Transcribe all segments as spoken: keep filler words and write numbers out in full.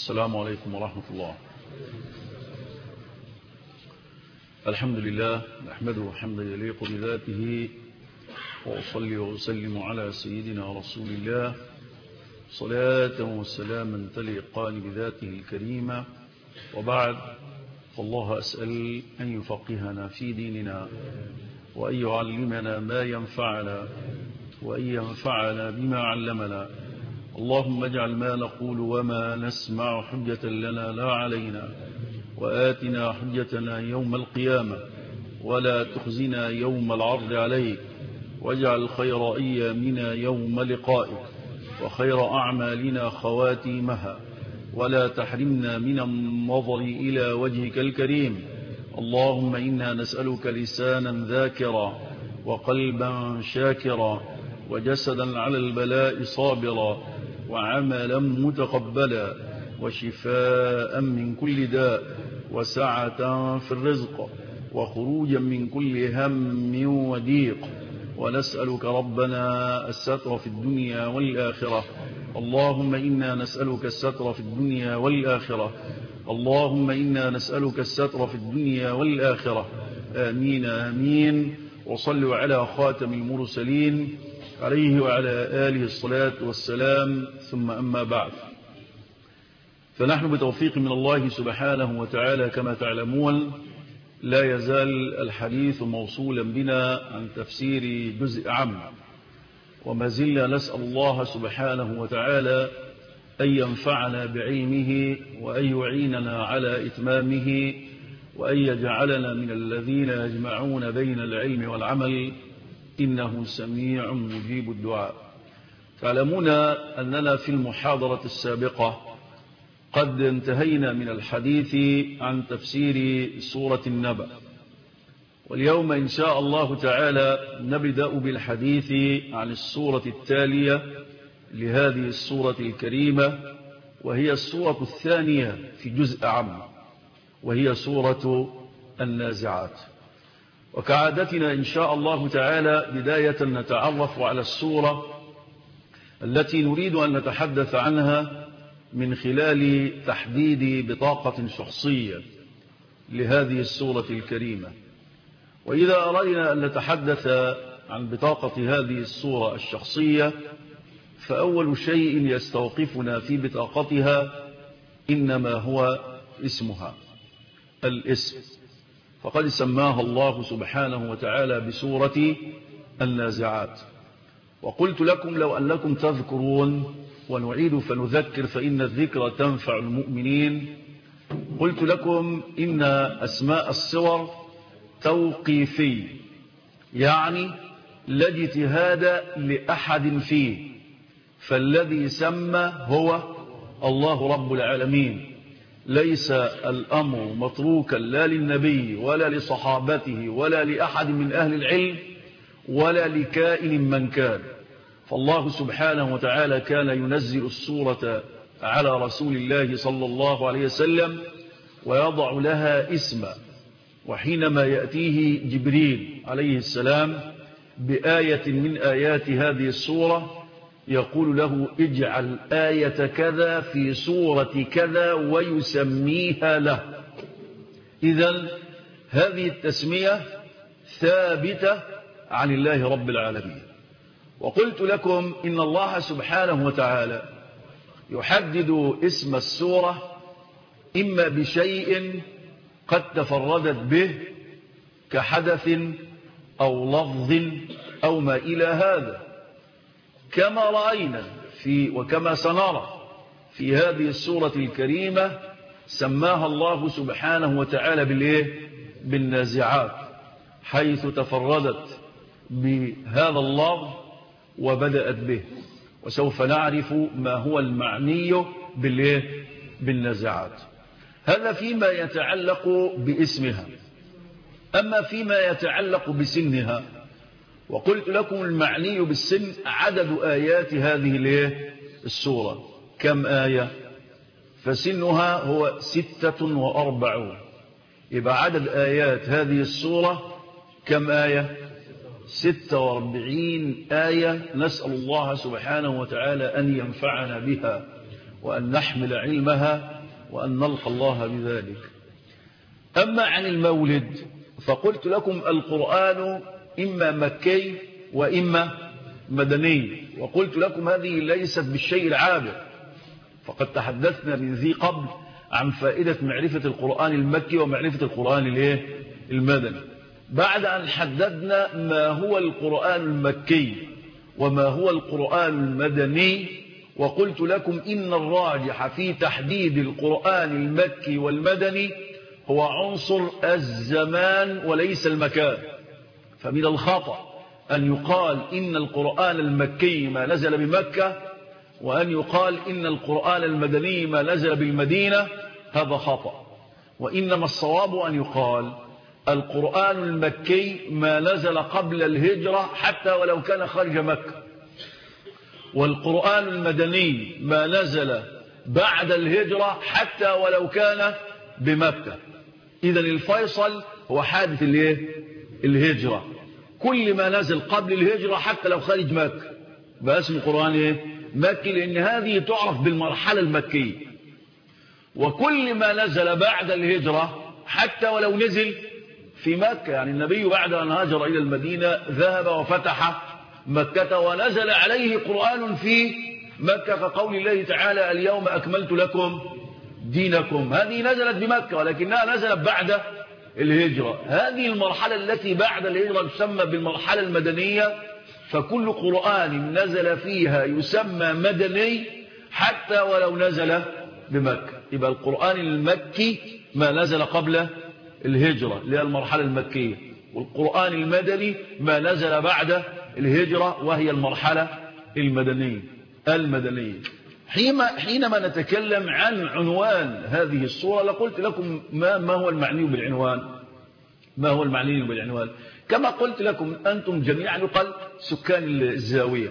السلام عليكم ورحمة الله. الحمد لله نحمده حمدا يليق بذاته، وأصلي وأسلم على سيدنا رسول الله صلاة وسلاما تليقان بذاته الكريمة، وبعد، فالله أسأل أن يفقهنا في ديننا، وأن يعلمنا ما ينفعنا، وأن ينفعنا بما علمنا. اللهم اجعل ما نقول وما نسمع حجة لنا لا علينا، وآتنا حجتنا يوم القيامة، ولا تخزنا يوم العرض عليك، واجعل خير أيامنا يوم لقائك، وخير أعمالنا خواتيمها، ولا تحرمنا من النظر إلى وجهك الكريم. اللهم إنا نسألك لسانا ذاكرا، وقلبا شاكرا، وجسدا على البلاء صابرا، وعملا متقبلا، وشفاء من كل داء، وسعة في الرزق، وخروجا من كل هم وضيق. ونسألك ربنا الستر في الدنيا والآخرة. اللهم إنا نسألك الستر في الدنيا والآخرة. اللهم إنا نسألك الستر في الدنيا والآخرة. آمين آمين. وصلوا على خاتم المرسلين عليه وعلى آله الصلاة والسلام، ثم أما بعد، فنحن بتوفيق من الله سبحانه وتعالى كما تعلمون لا يزال الحديث موصولا بنا عن تفسير جزء عام، وما زلنا نسأل الله سبحانه وتعالى أن ينفعنا بعلمه، وأن يعيننا على إتمامه، وأن يجعلنا من الذين يجمعون بين العلم والعمل، إنه سميع مجيب الدعاء. تعلمون أننا في المحاضرة السابقة قد انتهينا من الحديث عن تفسير سورة النبأ، واليوم إن شاء الله تعالى نبدأ بالحديث عن السورة التالية لهذه السورة الكريمة، وهي السورة الثانية في جزء عام، وهي سورة النازعات. وكعادتنا إن شاء الله تعالى بداية نتعرف على السورة التي نريد أن نتحدث عنها من خلال تحديد بطاقة شخصية لهذه السورة الكريمة. وإذا أردنا أن نتحدث عن بطاقة هذه السورة الشخصية، فأول شيء يستوقفنا في بطاقتها إنما هو اسمها، الاسم، فقد سماها الله سبحانه وتعالى بسورة النازعات. وقلت لكم لو أنكم تذكرون، ونعيد فنذكر فإن الذكر تنفع المؤمنين، قلت لكم إن أسماء السور توقيفي، يعني لا اجتهاد لأحد فيه، فالذي سمى هو الله رب العالمين. ليس الأمر متروكا لا للنبي ولا لصحابته ولا لأحد من أهل العلم ولا لكائن من كان، فالله سبحانه وتعالى كان ينزل السورة على رسول الله صلى الله عليه وسلم ويضع لها اسما، وحينما يأتيه جبريل عليه السلام بآية من آيات هذه السورة يقول له اجعل آية كذا في سورة كذا ويسميها له. إذن هذه التسمية ثابتة عن الله رب العالمين. وقلت لكم إن الله سبحانه وتعالى يحدد اسم السورة إما بشيء قد تفردت به كحدث أو لفظ أو ما إلى هذا، كما رأينا في وكما سنرى في هذه السورة الكريمة سماها الله سبحانه وتعالى بالإيه؟ بالنازعات، حيث تفردت بهذا اللفظ وبدأت به، وسوف نعرف ما هو المعني بالإيه؟ بالنازعات. هذا فيما يتعلق باسمها. أما فيما يتعلق بسنها، وقلت لكم المعني بالسن عدد آيات هذه السورة. كم آية؟ فسنها هو ستة وأربعون. يبقى عدد آيات هذه السورة كم آية؟ ستة وأربعين آية. نسأل الله سبحانه وتعالى أن ينفعنا بها، وأن نحمل علمها وأن نلقى الله بذلك. أما عن المولد فقلت لكم القرآن إما مكي وإما مدني، وقلت لكم هذه ليست بالشيء العابر، فقد تحدثنا من ذي قبل عن فائدة معرفة القرآن المكي ومعرفة القرآن المدني. بعد أن حددنا ما هو القرآن المكي وما هو القرآن المدني، وقلت لكم إن الراجح في تحديد القرآن المكي والمدني هو عنصر الزمان وليس المكان. فمن الخطأ أن يقال إن القرآن المكي ما نزل بمكة، وأن يقال إن القرآن المدني ما نزل بالمدينة، هذا خطأ. وإنما الصواب أن يقال القرآن المكي ما نزل قبل الهجرة حتى ولو كان خارج مكة، والقرآن المدني ما نزل بعد الهجرة حتى ولو كان بمكة. إذن الفيصل هو حادث الهجرة. كل ما نزل قبل الهجرة حتى لو خارج مكة بقى اسمه قرآن إيه؟ مكي، لأن هذه تعرف بالمرحلة المكية. وكل ما نزل بعد الهجرة حتى ولو نزل في مكة، يعني النبي بعد أن هاجر إلى المدينة ذهب وفتح مكة ونزل عليه قرآن في مكة، كقول الله تعالى اليوم أكملت لكم دينكم. هذه نزلت بمكة ولكنها نزلت بعد الهجرة. هذه المرحلة التي بعد الهجرة تسمى بالمرحلة المدنية، فكل قرآن نزل فيها يسمى مدني حتى ولو نزل بمكة. يبقى القرآن المكي ما نزل قبل الهجرة اللي هي المرحلة المكية، والقرآن المدني ما نزل بعد الهجرة وهي المرحلة المدنية المدنية. حينما نتكلم عن عنوان هذه الصورة لقلت لكم ما, ما هو المعني بالعنوان ما هو المعني بالعنوان كما قلت لكم أنتم جميعا يقال سكان الزاوية.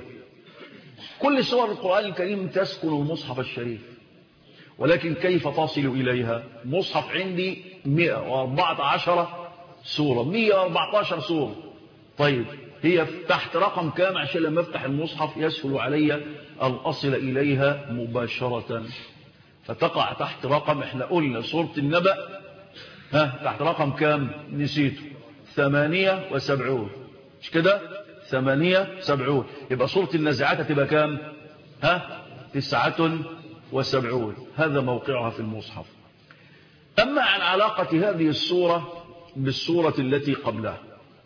كل سور القرآن الكريم تسكن المصحف الشريف، ولكن كيف تصل إليها؟ مصحف عندي مئة وأربعة عشر سورة مئة وأربعة عشر سورة. طيب هي تحت رقم كام عشان لما افتح المصحف يسهل علي أن أصل إليها مباشرة؟ فتقع تحت رقم، احنا قلنا سورة النبأ ها تحت رقم كام؟ نسيته، ثمانية وسبعون، مش كده؟ ثمانية سبعون. يبقى سورة النازعات تبقى كام؟ ها تسعة وسبعون. هذا موقعها في المصحف. أما عن علاقة هذه السورة بالسورة التي قبلها،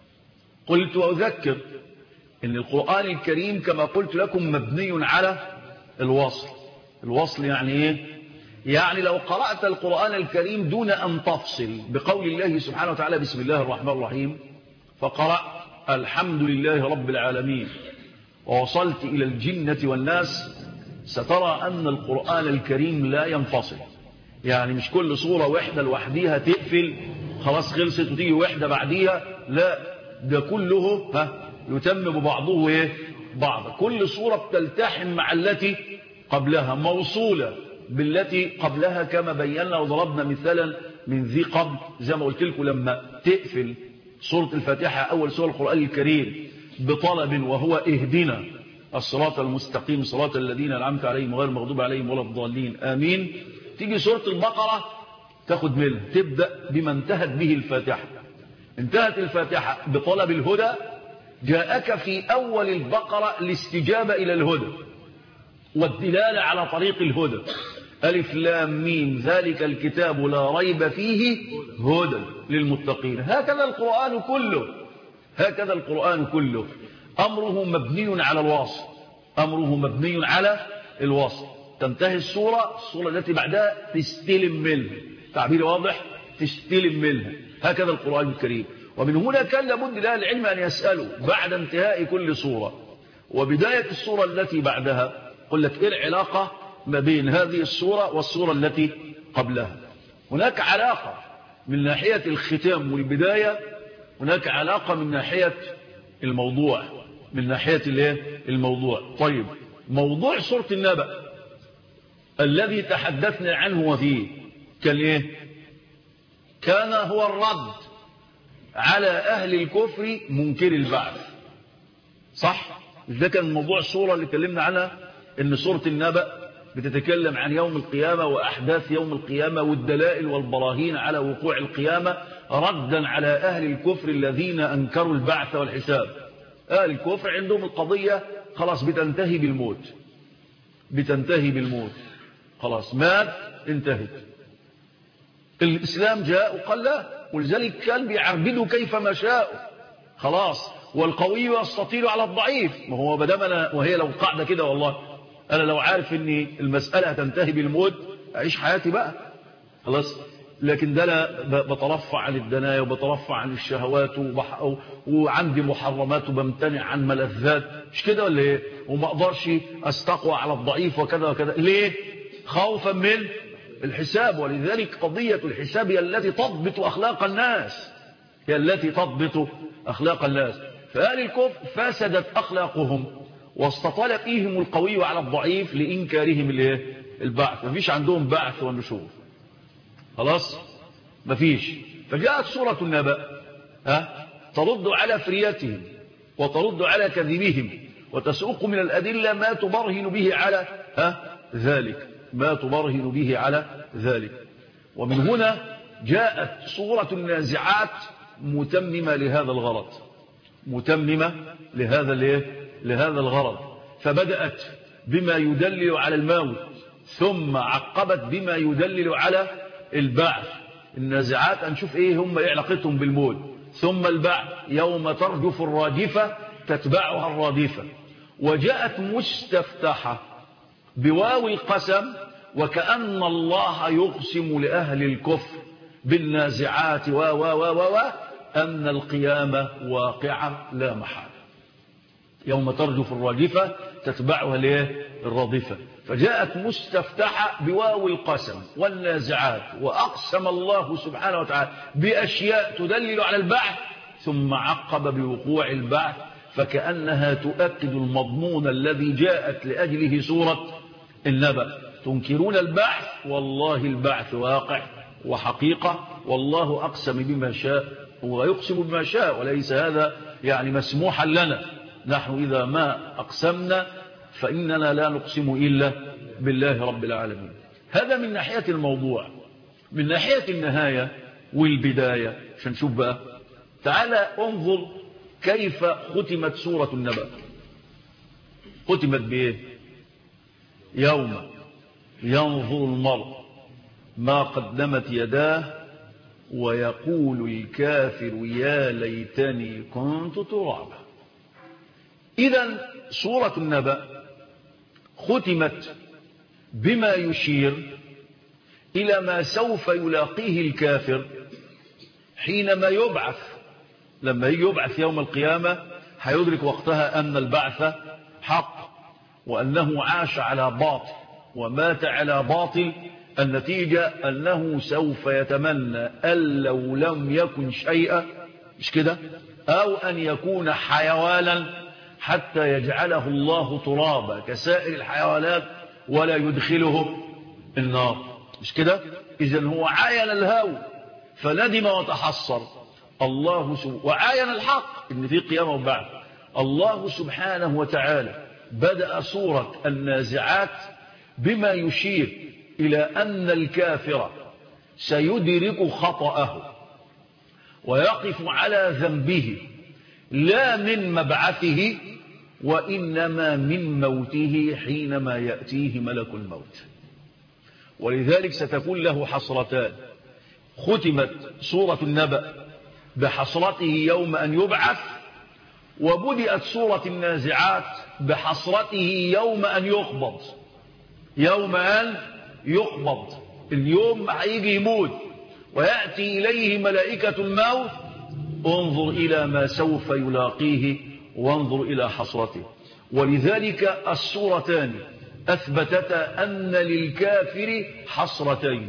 قلت وأذكر إن القرآن الكريم كما قلت لكم مبني على الوصل. الوصل يعني إيه؟ يعني لو قرأت القرآن الكريم دون أن تفصل بقول الله سبحانه وتعالى بسم الله الرحمن الرحيم فقرأ الحمد لله رب العالمين ووصلت إلى الجنة والناس، سترى أن القرآن الكريم لا ينفصل. يعني مش كل صورة وحدة لوحديها تقفل خلاص خلصت وتيجي وحدة بعديها، لا، ده كله ها يتم ببعضه ايه بعض. كل صورة بتلتحم مع التي قبلها، موصولة بالتي قبلها، كما بينا وضربنا مثالا من ذي قبل زي ما قلت لكم. لما تقفل سورة الفاتحة أول سورة القرآن الكريم بطلب وهو اهدنا الصراط المستقيم صراط الذين أنعمت عليهم غير المغضوب عليهم ولا الضالين آمين، تيجي سورة البقرة تاخد منها تبدأ بما انتهت به الفاتحة. انتهت الفاتحة بطلب الهدى، جاءك في أول البقرة الاستجابة إلى الهدى والدلالة على طريق الهدى، ألف لام ميم ذلك الكتاب لا ريب فيه هدى للمتقين. هكذا القرآن كله، هكذا القرآن كله أمره مبني على الوصل، أمره مبني على الوصل. تنتهي السورة، السورة التي بعدها تستلم منها، تعبير واضح، تستلم منها. هكذا القرآن الكريم. ومن هنا كان لابد لأهل العلم أن يسألوا بعد انتهاء كل سورة وبداية السورة التي بعدها، قل لك إيه العلاقة ما بين هذه السورة والسورة التي قبلها؟ هناك علاقة من ناحية الختام والبداية، هناك علاقة من ناحية الموضوع، من ناحية الموضوع. طيب موضوع سورة النبأ الذي تحدثنا عنه وفيه كان إيه؟ كان هو الرد على أهل الكفر منكر البعث، صح؟ ده كان موضوع السورة اللي اتكلمنا عنها، إن سورة النبأ بتتكلم عن يوم القيامة وأحداث يوم القيامة والدلائل والبراهين على وقوع القيامة ردا على أهل الكفر الذين أنكروا البعث والحساب. أهل الكفر عندهم القضية خلاص بتنتهي بالموت، بتنتهي بالموت، خلاص مات انتهت. الإسلام جاء وقال لا، ولذلك كان بيعبدوا كيفما شاء، خلاص، والقوي يستطيل على الضعيف. ما هو بدام أنا وهي لو قاعدة كده، والله أنا لو عارف أن المسألة هتنتهي بالموت أعيش حياتي بقى خلاص. لكن ده لا، بترفع عن الدنايا وبترفع عن الشهوات وبح... وعندي محرمات وبمتنع عن ملذات، مش كده ولا ايه؟ وما اقدرش استقوى على الضعيف وكذا وكذا. ليه؟ خوفا من الحساب. ولذلك قضية الحساب هي التي تضبط أخلاق الناس، هي التي تضبط أخلاق الناس. فأهل الكفر فسدت أخلاقهم واستطال فيهم القوي على الضعيف لإنكارهم البعث. مفيش عندهم بعث ونشور، خلاص مفيش. فجاءت سورة النبأ ها ترد على فرياتهم وترد على كذبهم وتسوق من الأدلة ما تبرهن به على ها ذلك، ما تبرهن به على ذلك. ومن هنا جاءت سورة النازعات متممة لهذا الغرض، متممة لهذا لهذا الغرض. فبدأت بما يدلل على الموت، ثم عقبت بما يدلل على البعث. النازعات هنشوف ايه هم ايه علاقتهم بالموت، ثم البعث يوم ترجف الراجفة تتبعها الرادفة. وجاءت مستفتحة بواو القسم، وكأن الله يقسم لأهل الكفر بالنازعات و و و و أن القيامة واقعة لا محالة. يوم ترجف الراجفة تتبعها ليه الرادفة. فجاءت مستفتحة بواو القسم والنازعات، وأقسم الله سبحانه وتعالى بأشياء تدلل على البعث، ثم عقب بوقوع البعث، فكأنها تؤكد المضمون الذي جاءت لأجله سورة النبأ. تنكرون البعث، والله البعث واقع وحقيقة، والله أقسم بما شاء ويقسم بما شاء، وليس هذا يعني مسموحا لنا. نحن إذا ما أقسمنا فإننا لا نقسم إلا بالله رب العالمين. هذا من ناحية الموضوع. من ناحية النهاية والبداية عشان نشوف بقى، تعالى انظر كيف ختمت سورة النبأ. ختمت بإيه؟ يوم ينظر المرء ما قدمت يداه ويقول الكافر يا ليتني كنت ترابا. إذن سورة النبأ ختمت بما يشير إلى ما سوف يلاقيه الكافر حينما يبعث. لما يبعث يوم القيامة هيدرك وقتها أن البعث حق، وأنه عاش على باطل ومات على باطل. النتيجة أنه سوف يتمنى أن لو لم يكن شيئا، مش كده، أو أن يكون حيوانا حتى يجعله الله ترابا كسائر الحيوانات ولا يدخله النار، مش كده. إذن هو عاين الهوى فندم وتحصر. الله سبحانه وعاين الحق إن في قيامة وبعث. الله سبحانه وتعالى بدأ سورة النازعات بما يشير إلى أن الكافر سيدرك خطأه ويقف على ذنبه، لا من مبعثه وإنما من موته حينما يأتيه ملك الموت. ولذلك ستكون له حسرتان. ختمت سورة النبأ بحسرته يوم أن يبعث، وبدأت سورة النازعات بحسرته يوم أن يقبض. يوم أن يقبض، اليوم هيجي يموت ويأتي إليه ملائكة الموت. انظر إلى ما سوف يلاقيه وانظر إلى حسرته. ولذلك السورتان أثبتتا أن للكافر حسرتين،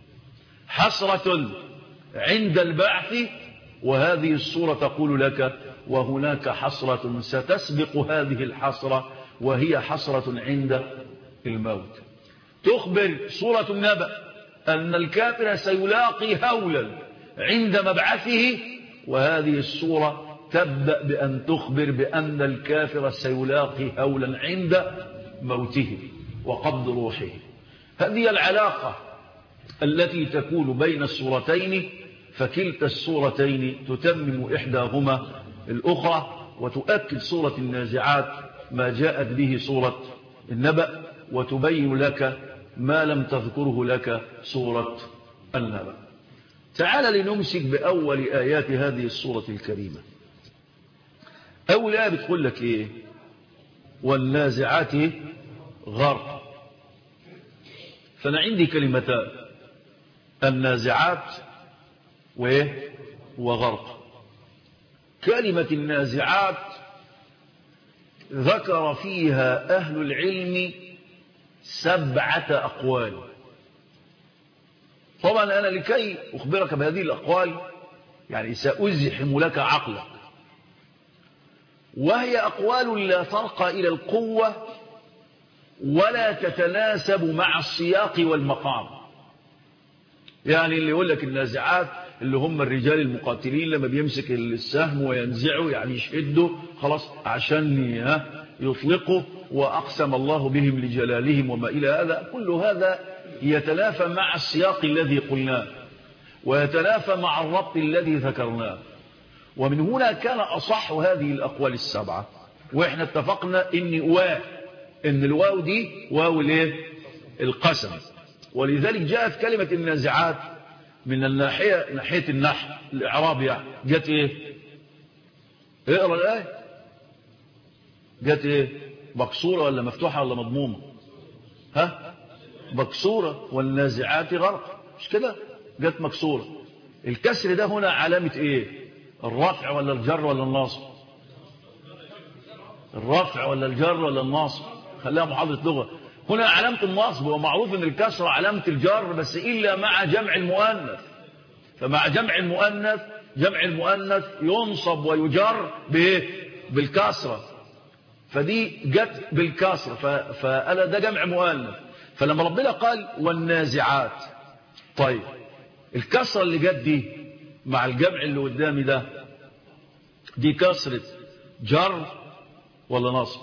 حسرة عند البعث، وهذه السورة تقول لك وهناك حسرة ستسبق هذه الحسرة، وهي حسرة عند الموت. تخبر سورة النبأ أن الكافر سيلاقي هولا عند مبعثه، وهذه السورة تبدأ بأن تخبر بأن الكافر سيلاقي هولا عند موته. وقبض روحه. هذه العلاقة التي تكون بين السورتين، فكلتا السورتين تتمم إحداهما الأخرى، وتؤكد سورة النازعات ما جاءت به سورة النبأ، وتبين لك ما لم تذكره لك سورة النبأ. تعال لنمسك بأول آيات هذه السورة الكريمة. أول آية بتقول لك إيه؟ والنازعات غرق. فأنا عندي كلمتان، النازعات وإيه؟ وغرق. كلمة النازعات ذكر فيها أهل العلم سبعة أقوال. طبعا أنا لكي أخبرك بهذه الأقوال يعني سأزحم لك عقلك، وهي أقوال لا ترقى إلى القوة ولا تتناسب مع السياق والمقام. يعني اللي يقول لك النازعات اللي هم الرجال المقاتلين لما بيمسك السهم وينزعه يعني يشده خلاص عشان يطلقه، وأقسم الله بهم لجلالهم وما إلى هذا، كل هذا يتنافى مع السياق الذي قلناه ويتنافى مع الربط الذي ذكرناه. ومن هنا كان أصح هذه الأقوال السبعة. وإحنا اتفقنا إن واو إن الواو دي واو الايه؟ القسم. ولذلك جاءت كلمة النازعات من الناحية ناحية النحو الإعراب، يعني جاءت إيه؟ اقرأ الآية، جاءت إيه؟ مكسورة ولا مفتوحة ولا مضمومة؟ ها؟ مكسورة. والنازعات غرق، مش كده؟ جاءت مكسورة. الكسر ده هنا علامة إيه؟ الرفع ولا الجر ولا الناصب؟ الرفع ولا الجر ولا الناصب؟ خليها محاضرة لغة. هنا علامة النصب، ومعروف ان الكسر علامة الجر، بس إلا مع جمع المؤنث. فمع جمع المؤنث جمع المؤنث ينصب ويجر بايه؟ بالكسرة. فدي جت بالكسرة، فأنا ده جمع مؤنث. فلما ربنا قال والنازعات، طيب الكسرة اللي جت دي مع الجمع اللي قدامي ده، دي كسرة جر ولا نصب؟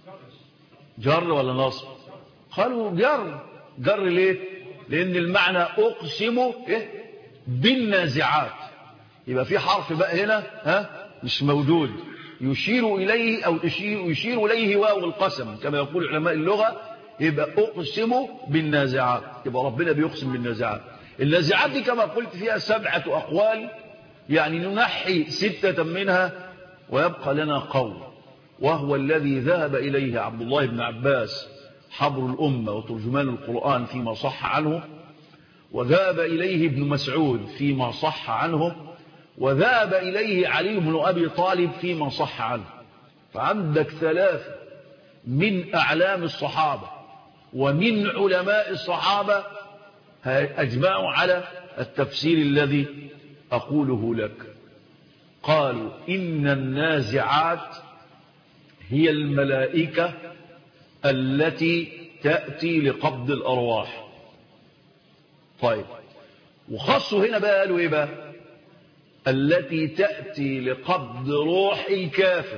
جر ولا نصب؟ قالوا جر. جر ليه؟ لأن المعنى أقسم إيه؟ بالنازعات. يبقى في حرف بقى هنا ها مش موجود يشير إليه أو يشير, يشير إليه واو القسم كما يقول علماء اللغة. يبقى أقسم بالنازعات، يبقى ربنا بيقسم بالنازعات. النازعات دي كما قلت فيها سبعة أقوال، يعني ننحي ستة منها ويبقى لنا قول، وهو الذي ذهب إليه عبد الله بن عباس حبر الأمة وترجمان القرآن فيما صح عنه، وذهب إليه ابن مسعود فيما صح عنه، وذهب إليه علي بن أبي طالب فيما صح عنه. فعندك ثلاثة من أعلام الصحابة ومن علماء الصحابة أجمعوا على التفسير الذي أقوله لك. قالوا إن النازعات هي الملائكة التي تأتي لقبض الأرواح. طيب وخصوا هنا بقى قالوا إيه بقى؟ التي تأتي لقبض روح الكافر.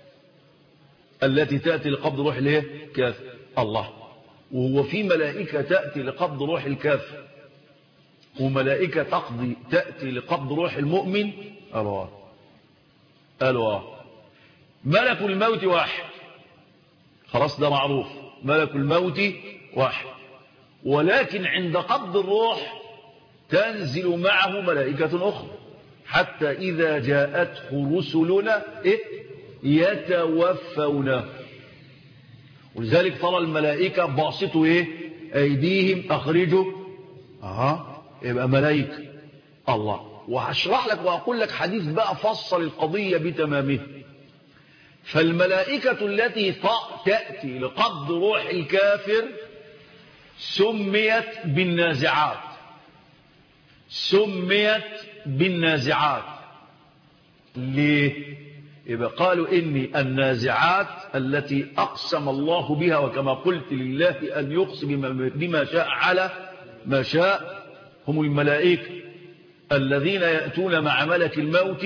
التي تأتي لقبض روح الايه؟ كافر. الله. وهو في ملائكة تأتي لقبض روح الكافر وملائكة تقضي تأتي لقبض روح المؤمن؟ قالوا قالوا ملك الموت واحد، خلاص ده معروف، ملك الموت واحد، ولكن عند قبض الروح تنزل معه ملائكة أخرى حتى إذا جاءته رسلنا إيه؟ يتوفونه. ولذلك ترى الملائكة باسطوا إيه؟ أيديهم أخرجوا أها يبقى ملائكة الله. وهشرح لك وأقول لك حديث بقى فصل القضية بتمامه. فالملائكة التي تأتي لقبض روح الكافر سميت بالنازعات. سميت بالنازعات ليه؟ يبقى قالوا إني النازعات التي أقسم الله بها، وكما قلت لله أن يقسم بما شاء على ما شاء، هم الملائكة الذين يأتون مع ملك الموت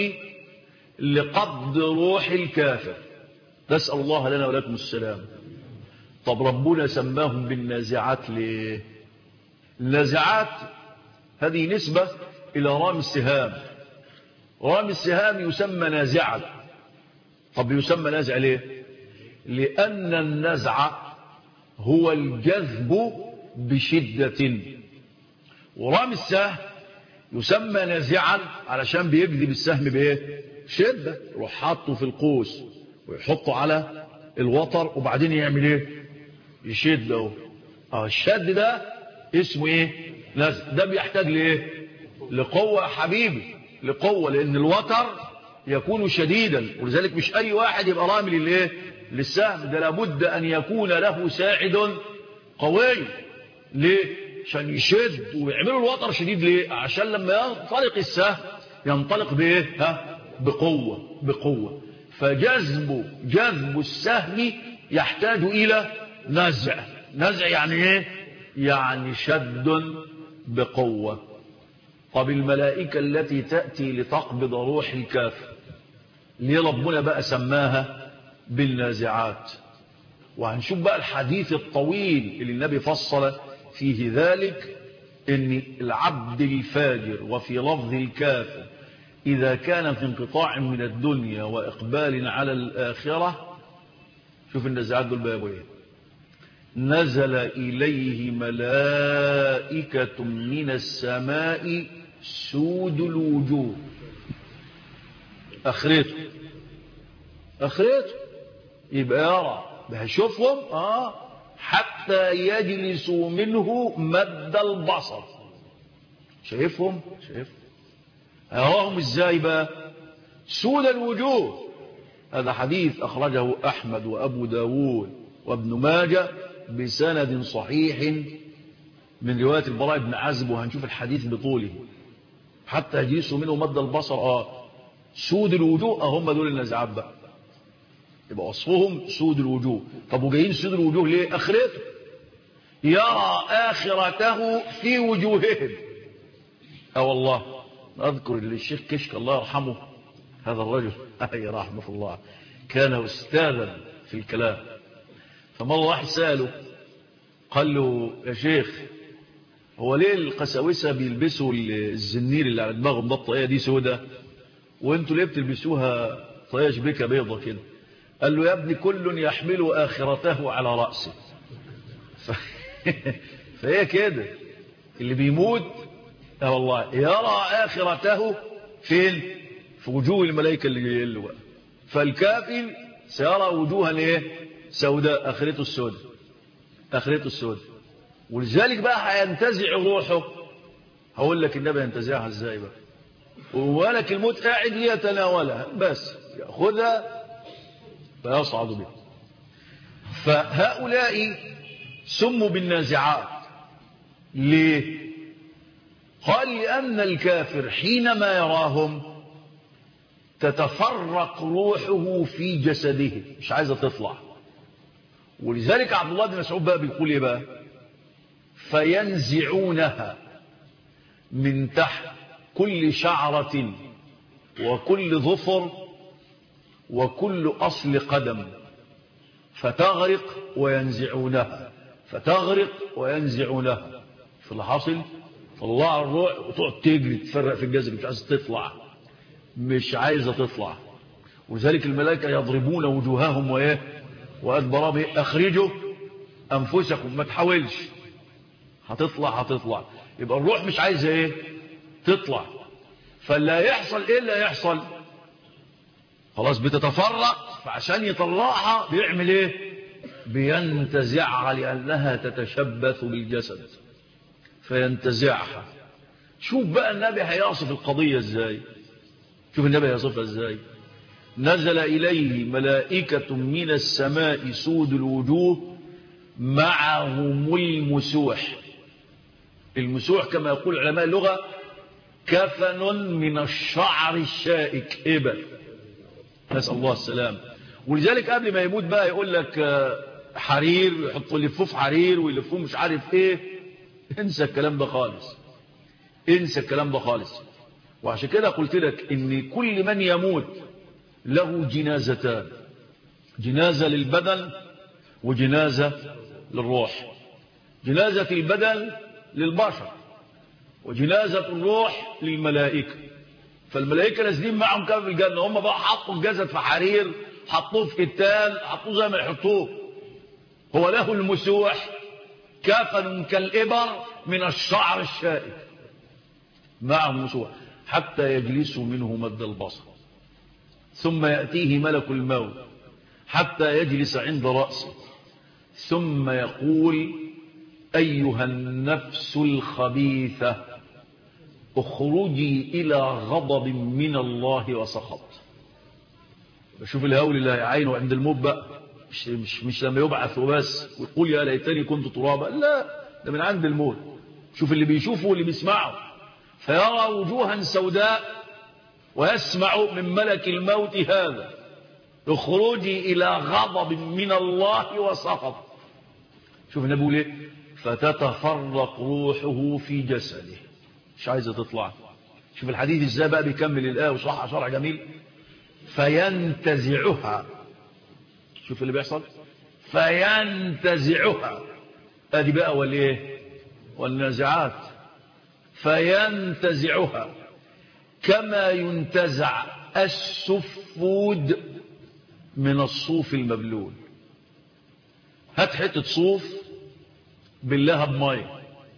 لقبض روح الكافر. نسأل الله لنا ولكم السلام. طب ربنا سماهم بالنازعات ليه؟ النازعات هذه نسبة إلى رامي السهام. رامي السهام يسمى نازعا. طب يسمى نازع ليه؟ لأن النزع هو الجذب بشدة، ورامي السهم يسمى نازعا علشان بيجذب السهم بايه؟ شدة. يروح حاطه في القوس ويحطه على الوتر وبعدين يعمل ايه؟ يشد اهو. اه الشد ده اسمه ايه؟ نزع. ده بيحتاج لايه؟ لقوة يا حبيبي، لقوة، لان الوتر يكون شديدا، ولذلك مش اي واحد يبقى رامي للايه؟ للسهم. ده لابد ان يكون له ساعد قوي. ليه؟ عشان يشد ويعملوا الوتر شديد. ليه؟ عشان لما ينطلق السهم ينطلق بايه؟ ها؟ بقوة بقوة. فجذب جذب السهم يحتاج الى نزع. نزع يعني ايه؟ يعني شد بقوة. طب الملائكة التي تأتي لتقبض روح الكافر ليه ربنا بقى سماها بالنازعات؟ وهنشوف بقى الحديث الطويل اللي النبي فصل فيه ذلك، ان العبد الفاجر وفي لفظ الكافر اذا كان في انقطاع من الدنيا واقبال على الاخرة، شوف النزعات دول بقى ايه؟ نزل اليه ملائكة من السماء سود الوجوه. اخرته اخرته يبقى يرى بهشوفهم اه حتى يجلسوا منه مد البصر. شايفهم؟ شايف يراهم ازاي بقى؟ سود الوجوه. هذا حديث اخرجه احمد وابو داود وابن ماجه بسند صحيح من رواية البراء بن عازب، وهنشوف الحديث بطوله. حتى يجلسوا منه مد البصر. اه سود الوجوه هم دول النزعات بقى، يبقى وصفهم سود الوجوه. طب وجايين سود الوجوه ليه؟ اخرته يرى اخرته في وجوههم. اه والله اذكر الشيخ كشك الله يرحمه، هذا الرجل اي رحمه الله كان استاذا في الكلام. فمره واحد ساله قال له يا شيخ هو ليه القساوسه بيلبسوا الزنير اللي على دماغهم ده الطاقيه دي سودة وانتوا ليه بتلبسوها طاقيه شبكه بيضه كده؟ قال له يا ابني كل يحمل آخرته على رأسه. ف... فهي كده اللي بيموت اه والله يرى آخرته فين؟ في وجوه الملائكة اللي جايين له بقى. فالكافر سيرى وجوها ايه؟ سوداء. آخرته السوداء، آخرته السوداء. ولذلك بقى هينتزع روحه. هقول لك النبي ينتزعها ازاي بقى. ولك الموت قاعد يتناولها بس يأخذها فيصعد به. فهؤلاء سموا بالنازعات ليه؟ قال لأن الكافر حينما يراهم تتفرق روحه في جسده، مش عايزة تطلع. ولذلك عبد الله بن مسعود بقى بيقول ايه بقى؟ فينزعونها من تحت كل شعرة وكل ظفر وكل أصل قدم فتغرق وينزعونها، فتغرق وينزعونها. في اللي حاصل طلع الروح وتقعد تجري تفرق في الجسد، مش عايزة تطلع، مش عايزة تطلع. ولذلك الملائكة يضربون وجوههم وإيه وأدبرهم إيه؟ أخرجوا أنفسكم، ما تحاولش، هتطلع هتطلع. يبقى الروح مش عايزة إيه؟ تطلع. فلا يحصل إيه اللي يحصل؟ خلاص بتتفرق، فعشان يطلعها بيعمل ايه؟ بينتزعها لأنها تتشبث بالجسد فينتزعها. شوف بقى النبي هيصف القضية ازاي. شوف النبي هيصفها ازاي. نزل إليه ملائكة من السماء سود الوجوه معهم المسوح. المسوح كما يقول علماء اللغة كفن من الشعر الشائك، إبل، نسأل الله السلام. ولذلك قبل ما يموت بقى يقول لك حرير، يحطوا يلفوه في حرير ويلفوه مش عارف ايه. انسى الكلام ده خالص، انسى الكلام ده خالص. وعشان كده قلت لك ان كل من يموت له جنازتان، جنازة للبدن وجنازة للروح. جنازة البدن للبشر وجنازة الروح للملائكة. فالملائكة نازلين معهم كام في الجنة، هم بقى حطوا الجسد في حرير، حطوه في كتان، حطوه زي ما يحطوه. هو له المسوح كافن كالإبر من الشعر الشائك، معهم مسوح حتى يجلسوا منه مد البصر، ثم يأتيه ملك الموت حتى يجلس عند رأسه، ثم يقول أيها النفس الخبيثة اخرجي إلى غضب من الله وسخط. بشوف الهول اللي هيعينه عند الموت بقى، مش, مش, مش لما يبعث وبس ويقول يا ليتني كنت ترابا، لا، ده من عند الموت. شوف اللي بيشوفه واللي بيسمعه، فيرى وجوها سوداء ويسمع من ملك الموت هذا اخرجي إلى غضب من الله وسخط. شوف النبي يقول ايه؟ فتتفرق روحه في جسده، مش عايزة تطلع. شوف الحديث ازاي بقى بيكمل الآية وصحح شرع جميل. فينتزعها، شوف اللي بيحصل، فينتزعها، ادي بقى والايه؟ والنازعات. فينتزعها كما ينتزع السفود من الصوف المبلول. هات حتة صوف بالله بميه،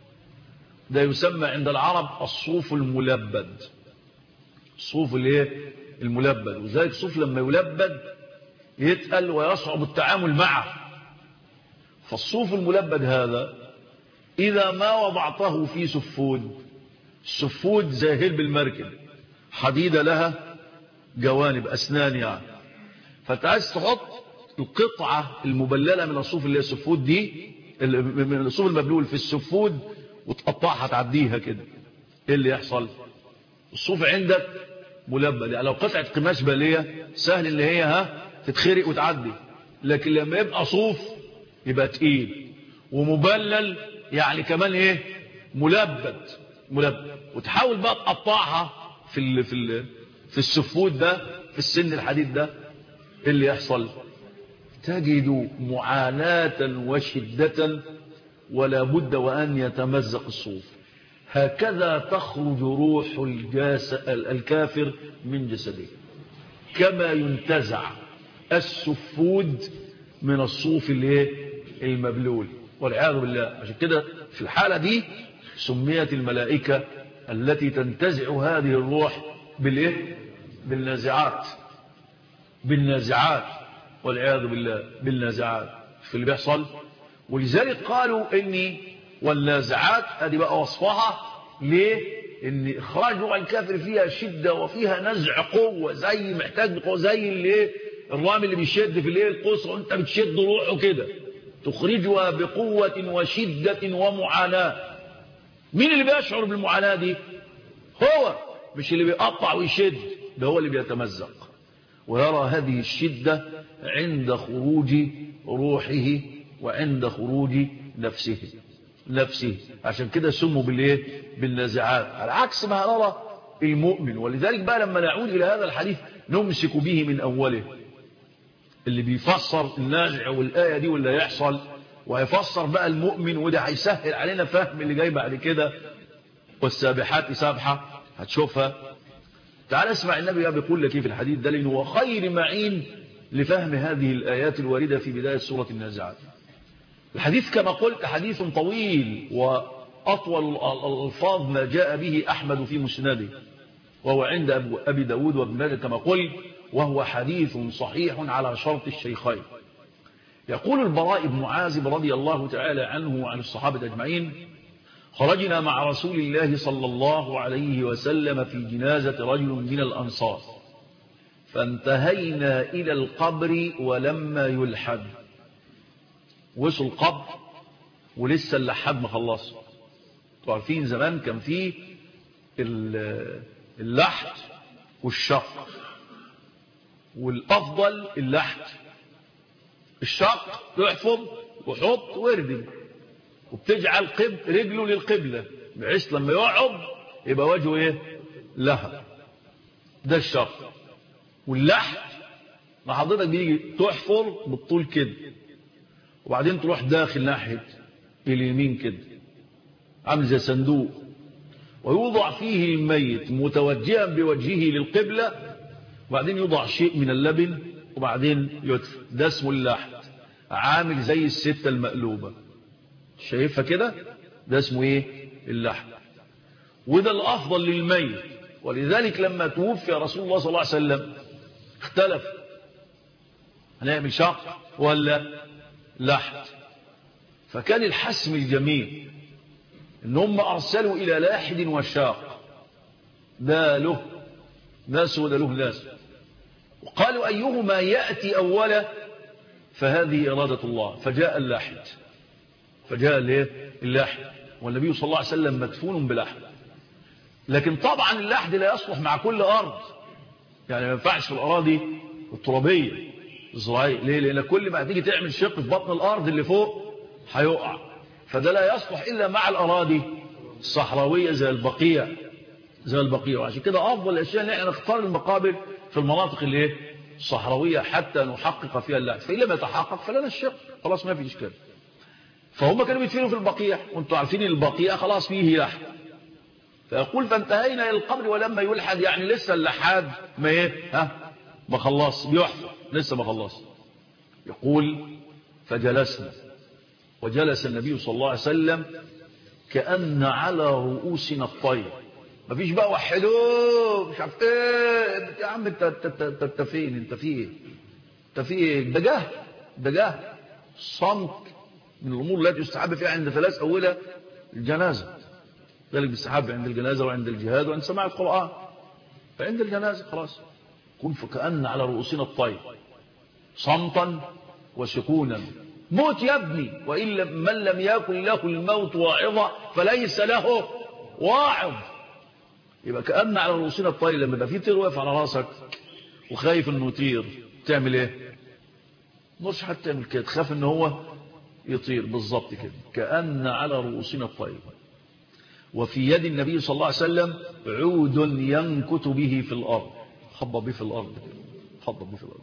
ده يسمى عند العرب الصوف الملبد. الصوف الايه؟ الملبد. وذلك الصوف لما يلبد يتقل ويصعب التعامل معه. فالصوف الملبد هذا إذا ما وضعته في سفود، السفود زي هلب المركب، حديدة لها جوانب أسنان يعني، فتعايز تحط القطعة المبللة من الصوف اللي هي السفود دي، من الصوف المبلول في السفود، وتقطعها تعديها كده، ايه اللي يحصل؟ الصوف عندك ملبد، يعني لو قطعة قماش بالية سهل اللي هي ها تتخرق وتعدي، لكن لما يبقى صوف يبقى تقيل ومبلل، يعني كمان ايه؟ ملبد ملبد. وتحاول بقى تقطعها في ال في ال في السفود ده، في السن الحديد ده، ايه اللي يحصل؟ تجد معاناة وشدة، ولا بد وأن يتمزق الصوف. هكذا تخرج روح الجاس الكافر من جسده، كما ينتزع السفود من الصوف المبلول والعياذ بالله. عشان كده في الحالة دي سميت الملائكة التي تنتزع هذه الروح بالايه؟ بالنازعات، بالنازعات والعياذ بالله، بالنازعات. في اللي بيحصل، ولذلك قالوا اني والنازعات ادي بقى وصفها ليه؟ ان اخراج روح الكافر فيها شدة وفيها نزع قوة، زي محتاج قوة، زي اللي الرامي اللي بيشد في الليل القصر وانت بتشد روحه كده، تخرجها بقوة وشدة ومعاناة. مين اللي بيشعر بالمعاناة دي؟ هو، مش اللي بيقطع ويشد، ده هو اللي بيتمزق ويرى هذه الشدة عند خروج روحه وعند خروج نفسه نفسه عشان كده سموا بالايه؟ بالنازعات، على عكس ما نرى المؤمن. ولذلك بقى لما نعود الى هذا الحديث نمسك به من اوله، اللي بيفسر النازع والايه دي واللي يحصل، وهيفسر بقى المؤمن، وده هيسهل علينا فهم اللي جاي بعد كده. والسابحات سابحه هتشوفها. تعال اسمع النبي بيقول لك ايه في الحديث ده، لانه هو خير معين لفهم هذه الايات الوارده في بدايه سوره النازعات. الحديث كما قلت حديث طويل، وأطول الألفاظ ما جاء به أحمد في مسنده، وهو عند أبي داود وابن ماجه كما قلت، وهو حديث صحيح على شرط الشيخين. يقول البراء بن عازب رضي الله تعالى عنه وعن الصحابة أجمعين: خرجنا مع رسول الله صلى الله عليه وسلم في جنازة رجل من الأنصار، فانتهينا إلى القبر ولما يلحد. وصل القبر ولسه اللحاد ما خلص. عارفين زمان كان فيه اللحد والشق، والافضل اللحد. الشق تحفظ وحط واردم، وبتجعل قبل رجله للقبلة، بحيث لما يقعد يبقى وجهه ايه؟ لها. ده الشق. واللحد ما حضرتك بيجي تحفر بالطول كده، وبعدين تروح داخل ناحية اليمين كده عامل زي صندوق، ويوضع فيه الميت متوجها بوجهه للقبلة، وبعدين يوضع شيء من اللبن وبعدين يدفن. ده اسمه اللحد، عامل زي الستة المقلوبة، شايفها كده؟ ده اسمه ايه؟ اللحد. وده الافضل للميت. ولذلك لما توفي رسول الله صلى الله عليه وسلم اختلف، هنعمل شق ولا لحد؟ فكان الحسم الجميل ان هم ارسلوا الى لاحد وشاق، ده له ناس وده له ناس، وقالوا ايهما ياتي اولا فهذه اراده الله، فجاء اللاحد، فجاء الايه؟ اللاحد. والنبي صلى الله عليه وسلم مدفون بلحد. لكن طبعا اللحد لا يصلح مع كل ارض، يعني ما ينفعش في الاراضي الترابيه الزراعيه. ليه؟ لان كل ما هتيجي تعمل شق في بطن الارض اللي فوق هيقع، فده لا يصلح الا مع الاراضي الصحراويه زي البقيع، زي البقيع. وعشان كده افضل الاشياء ان احنا نختار المقابر في المناطق اللي ايه؟ الصحراويه حتى نحقق فيها اللحد، فإن لم يتحقق فلنا الشق، خلاص ما في اشكال. فهم كانوا بيدفنوا في البقيع، وانتم عارفين البقيع خلاص فيه لحد. فيقول فانتهينا الى القبر ولما يلحد، يعني لسه اللحاد ما ايه؟ ها؟ ما خلص، بيحفر لسه ما خلص. يقول فجلسنا، وجلس النبي صلى الله عليه وسلم كأن على رؤوسنا الطير. مفيش بقى وحدوه مش عارف ايه يا عم، انت انت انت فين؟ انت في ايه؟ انت في ايه؟ ده جهل، ده جهل. صمت من الامور التي يستحب فيها عند ثلاث اولى الجنازه، ذلك بالسحاب عند الجنازه وعند الجهاد وعند سماع القران. فعند الجنازه خلاص كن فكأن على رؤوسنا الطير، صمتا وسكونا. موت يا ابني، وإن من لم يكن له الموت واعظا فليس له واعظ. يبقى كأن على رؤوسنا الطير، لما يبقى في طير واقف على راسك وخايف انه يطير تعمل ايه؟ مش حتى تعمل كده، تخاف ان هو يطير بالظبط كده. كأن على رؤوسنا الطير. وفي يد النبي صلى الله عليه وسلم عود ينكت به في الارض، خبط به في الارض كده، خبط به في الارض.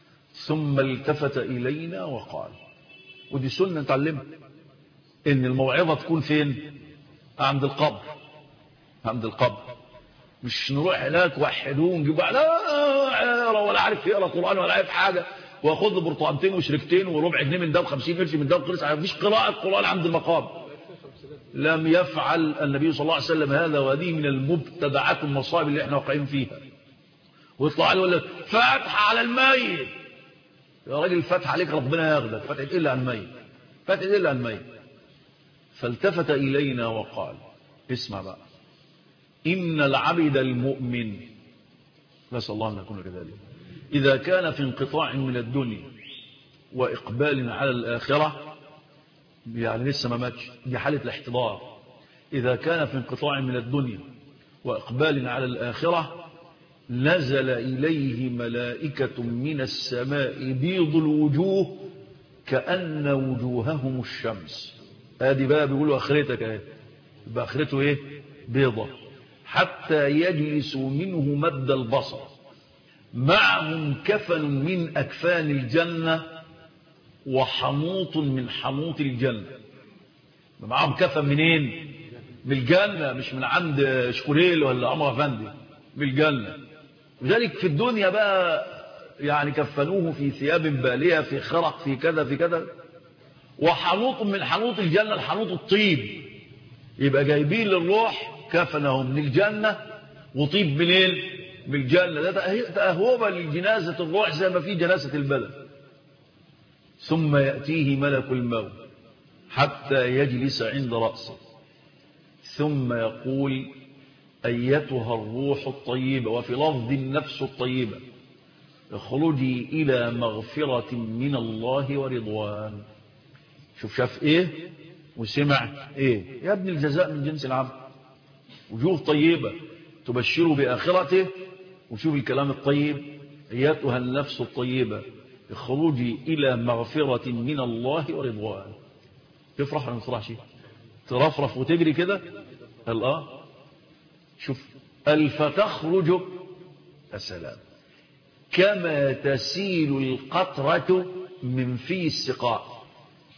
ثم التفت الينا وقال، ودي سنه نتعلمها، ان الموعظه تكون فين؟ عند القبر، عند القبر. مش نروح هناك وحدون نجيب لا ولا عارف يقرا قران ولا عارف حاجه، واخد له برتقانتين وشركتين وربع جنيه من ده وخمسين قرش من ده وخلص. مفيش قراءه قران عند المقام. لم يفعل النبي صلى الله عليه وسلم هذا، وهذه من المبتدعات المصائب اللي احنا واقعين فيها. ويطلع عليه يقول لك فتح على الميت. يا راجل فتح عليك ربنا ياخدك، فتح الا عن الميت، فتح الا عن الميت. فالتفت الينا وقال، اسمع بقى، إن العبد المؤمن، نسأل الله أن نكون كذلك، إذا كان في انقطاع من الدنيا وإقبال على الآخرة، يعني لسه ما ماتش، دي حالة الاحتضار. إذا كان في انقطاع من الدنيا وإقبال على الآخرة نزل إليه ملائكة من السماء بيض الوجوه كأن وجوههم الشمس. هذه بقى بيقولوا آخرتك اهي، يبقى آخرته إيه؟ بيضة. حتى يجلسوا منه مد البصر، معهم كفن من أكفان الجنة وحنوط من حنوط الجنة. معهم كفن منين؟ من الجنة، مش من عند شكوليل ولا عمر أفندي، من الجنة. لذلك في الدنيا بقى يعني كفنوه في ثياب بالية، في خرق، في كذا في كذا. وحنوط من حنوط الجنة، الحنوط الطيب، يبقى جايبين للروح كفنه من الجنة وطيب منين؟ من الجنة. ده تأهوبة لجنازة الروح زي ما في جنازة البدن. ثم يأتيه ملك الموت حتى يجلس عند رأسه، ثم يقول أيتها الروح الطيبة، وفي لفظ النفس الطيبة، اخرجي إلى مغفرة من الله ورضوان. شوف شاف إيه وسمع إيه؟ يا ابن الجزاء من جنس العمل. وجوه طيبة تبشر بآخرته، وشوف الكلام الطيب، أيتها النفس الطيبة اخرجي إلى مغفرة من الله ورضوان. تفرح ولا ما تفرحش؟ ترفرف وتجري كده؟ قال آه. شوف، قال فتخرج السلام كما تسيل القطرة من في السقاء.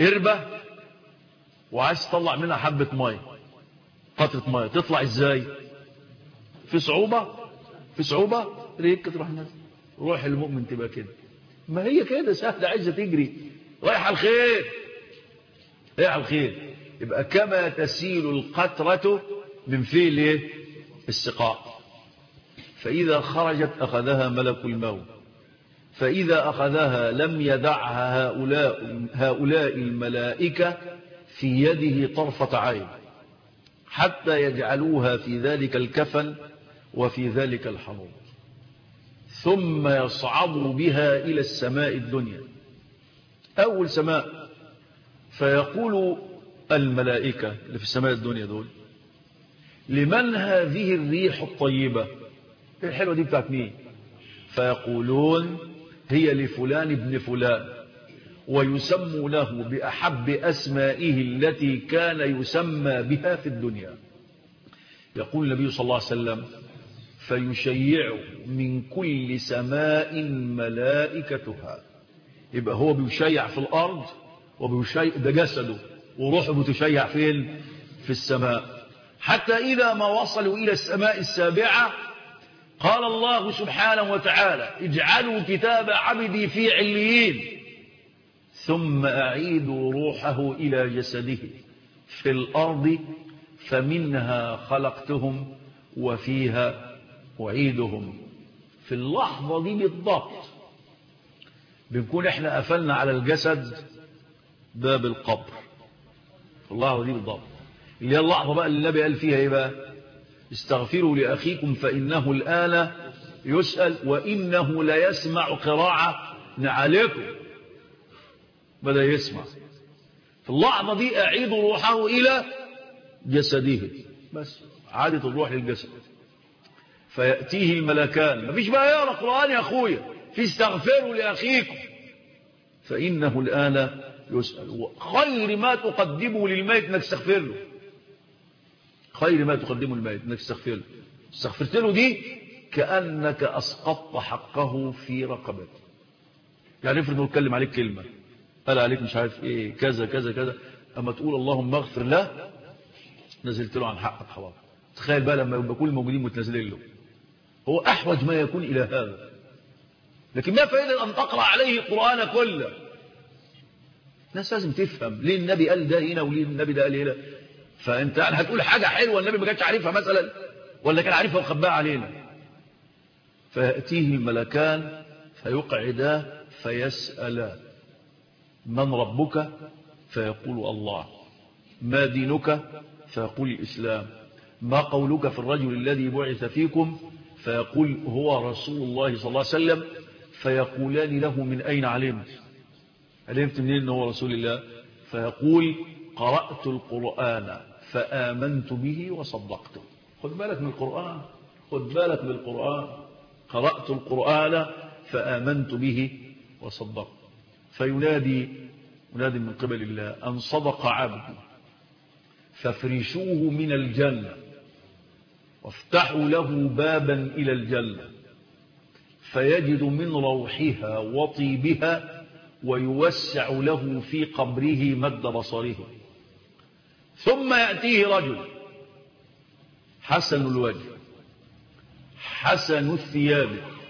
قربة وعايز تطلع منها حبة مية، قطرة مية، تطلع ازاي؟ في صعوبة في صعوبة ريك تروح نازل. روح المؤمن تبقى كده، ما هي كده سهلة، عايزة تجري رايحة الخير، رايحة الخير. يبقى كما تسيل القطرة من فيل ايه؟ السقاء. فإذا خرجت أخذها ملك الموت، فإذا أخذها لم يدعها هؤلاء, هؤلاء الملائكة في يده طرفة عين حتى يجعلوها في ذلك الكفن وفي ذلك الحنوط، ثم يصعدوا بها إلى السماء الدنيا، أول سماء. فيقول الملائكة اللي في السماء الدنيا دول: لمن هذه الريح الطيبة؟ الحلوة دي بتاعت مين؟ فيقولون: هي لفلان ابن فلان، ويسموا له بأحب أسمائه التي كان يسمى بها في الدنيا. يقول النبي صلى الله عليه وسلم: فيشيع من كل سماء ملائكتها. يبقى هو بيشيع في الأرض وبيشيع ده جسده، وروحه بتشيع فين؟ في السماء. حتى إذا ما وصلوا إلى السماء السابعة قال الله سبحانه وتعالى: اجعلوا كتاب عبدي في عليين، ثم أعيدوا روحه إلى جسده في الأرض، فمنها خلقتهم وفيها أعيدهم. في اللحظة دي بالضبط بنكون احنا قفلنا على الجسد باب القبر. في اللحظة دي بالضبط اللي هي اللحظة بقى اللي النبي قال فيها ايه بقى؟ استغفروا لأخيكم فإنه الآن يسأل وإنه لا يسمع قراءة عليكم. بدأ يسمع في اللحظة دي: أعيدوا روحه إلى جسده. بس عادت الروح للجسد. فيأتيه الملكان، مفيش بقى يقرأ قرآن يا أخويا، في استغفروا لأخيكم فإنه الآن يسأل. خير ما تقدمه للميت انك تستغفر له، خير ما تقدمه للميت انك تستغفر له. استغفرت له دي كأنك أسقطت حقه في رقبته. يعني افرض انه يتكلم عليك كلمة، قال عليك مش عارف ايه كذا كذا كذا، اما تقول اللهم اغفر له، نزلت له عن حقك خلاص. تخيل بقى لما يبقى كل الموجودين متنازلين له، هو احوج ما يكون الى هذا. لكن ما فائدة ان تقرأ عليه القرآن كله؟ الناس لازم تفهم ليه النبي قال ده هنا وليه النبي ده قال هنا. فانت يعني هتقول حاجة حلوة النبي ما كانش عارفها مثلا، ولا كان عارفها وخباها علينا. فيأتيه الملكان فيقعدا فيسألا: من ربك؟ فيقول الله. ما دينك؟ فيقول الإسلام. ما قولك في الرجل الذي بعث فيكم؟ فيقول هو رسول الله صلى الله عليه وسلم. فيقولان له: من أين علمت؟ علمت منين أنه هو رسول الله؟ فيقول: قرأت القرآن فآمنت به وصدقته. خد بالك من القرآن، خد بالك من القرآن. قرأت القرآن فآمنت به وصدقته. فينادي منادي من قبل الله: أن صدق عبدي فافرشوه من الجنة وافتحوا له بابا إلى الجنة، فيجد من روحها وطيبها ويوسع له في قبره مد بصره. ثم يأتيه رجل حسن الوجه حسن الثياب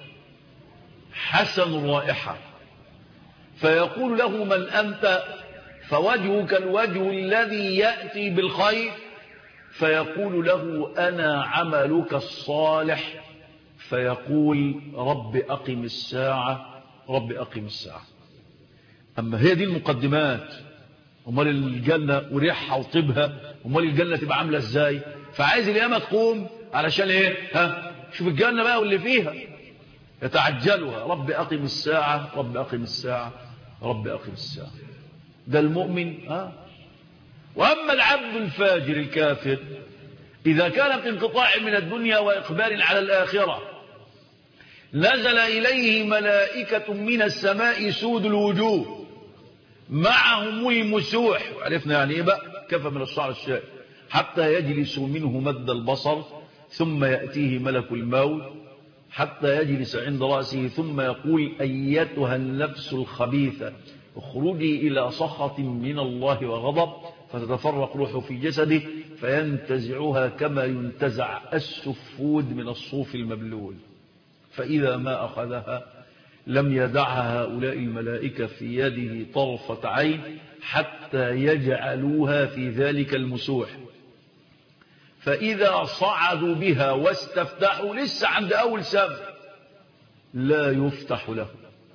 حسن الرائحة، فيقول له: من أنت؟ فوجهك الوجه الذي يأتي بالخير. فيقول له: أنا عملك الصالح. فيقول: رب أقم الساعة، رب أقم الساعة. أما هي دي المقدمات. أمال الجنة وريحها وطيبها، أمال الجنة تبقى عاملة إزاي؟ فعايز القيامة تقوم علشان إيه؟ ها؟ شوف الجنة بقى واللي فيها يتعجلها: رب أقم الساعة، رب أقم الساعة، رب أقم الساعة. ده المؤمن. ها؟ وأما العبد الفاجر الكافر إذا كان في انقطاع من الدنيا وإقبال على الآخرة، نزل إليه ملائكة من السماء سود الوجوه معهم المسوح. عرفنا يعني إيه بقى؟ كفى من الشعر الشائع. حتى يجلس منه مد البصر، ثم يأتيه ملك الموت حتى يجلس عند رأسه، ثم يقول: أيتها النفس الخبيثة اخرجي إلى سخط من الله وغضب، فتتفرق روحه في جسده فينتزعها كما ينتزع السفود من الصوف المبلول، فإذا ما أخذها لم يدعها هؤلاء الملائكة في يده طرفة عين حتى يجعلوها في ذلك المسوح، فإذا صعدوا بها واستفتحوا لسه عند أول سمع لا يفتح له.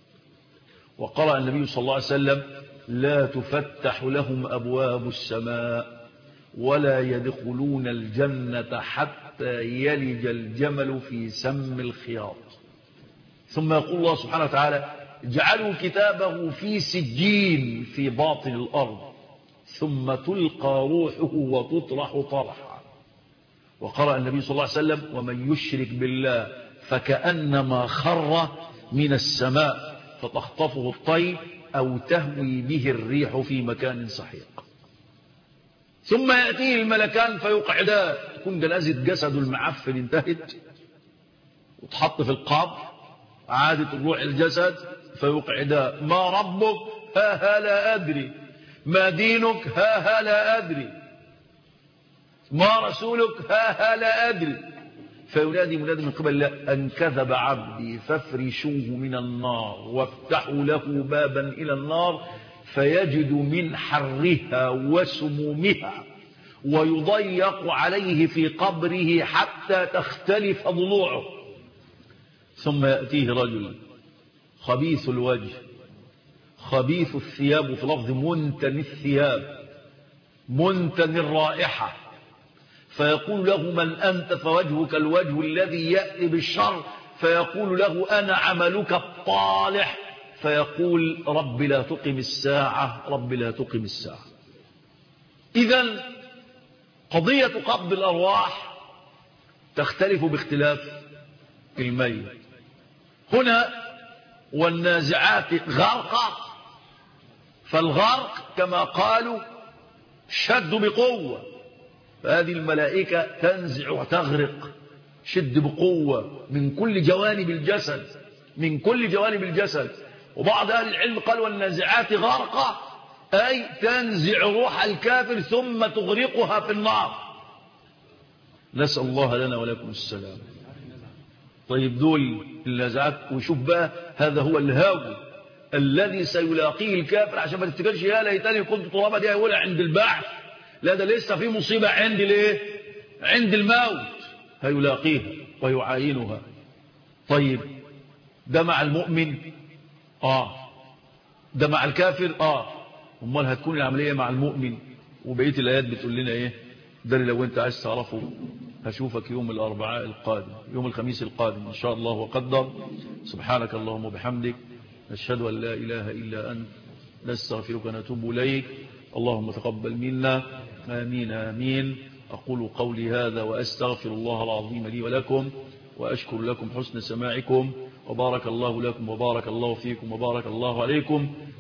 وقرأ النبي صلى الله عليه وسلم لا تفتح لهم أبواب السماء ولا يدخلون الجنة حتى يلج الجمل في سم الخياط. ثم يقول الله سبحانه وتعالى اجعلوا كتابه في سجين في باطن الأرض ثم تلقى روحه وتطرح طرحا. وقرأ النبي صلى الله عليه وسلم ومن يشرك بالله فكأنما خر من السماء فتخطفه الطير أو تهوي به الريح في مكان سحيق. ثم يأتيه الملكان فيقعدان، يكون جنازة جسده المعفن انتهت وتحط في القبر، عادت الروح الجسد فيقعدان. ما ربك؟ ها ها لا أدري. ما دينك؟ ها ها لا أدري. ما رسولك؟ ها ها لا أدري. فينادي منادي من قبل الله أن كذب عبدي فافرشوه من النار وافتحوا له بابا إلى النار فيجد من حرها وسمومها ويضيق عليه في قبره حتى تختلف ضلوعه. ثم يأتيه رجل خبيث الوجه خبيث الثياب، في لفظ منتن الثياب منتن الرائحة، فيقول له من أنت؟ فوجهك الوجه الذي يأتي بالشر، فيقول له أنا عملك الطالح، فيقول رب لا تقم الساعة رب لا تقم الساعة. إذن قضية قبض الأرواح تختلف باختلاف الميت. هنا والنازعات غرقا، فالغرق كما قالوا شد بقوة، فهذه الملائكة تنزع وتغرق شد بقوة من كل جوانب الجسد من كل جوانب الجسد. وبعض أهل العلم قال والنازعات غرقا أي تنزع روح الكافر ثم تغرقها في النار. نسأل الله لنا ولكم السلام. طيب دول النازعات، وشوف بقى هذا هو الهاوي الذي سيلاقيه الكافر، عشان ما تفتكرش يا ليتني كنت ترابا دي هيقولها عند البعث، لا ده لسه في مصيبة عند الايه؟ عند الموت هيلاقيها ويعاينها. طيب ده مع المؤمن اه ده مع الكافر اه امال هتكون العملية مع المؤمن؟ وبقية الآيات بتقول لنا ايه؟ ده لو انت عايز تعرفه هشوفك يوم الأربعاء القادم، يوم الخميس القادم إن شاء الله وقدر. سبحانك اللهم وبحمدك نشهد أن لا إله إلا أنت نستغفرك ونتوب إليك. اللهم تقبل منا آمين آمين. أقول قولي هذا وأستغفر الله العظيم لي ولكم، وأشكر لكم حسن سماعكم، وبارك الله لكم وبارك الله فيكم وبارك الله عليكم.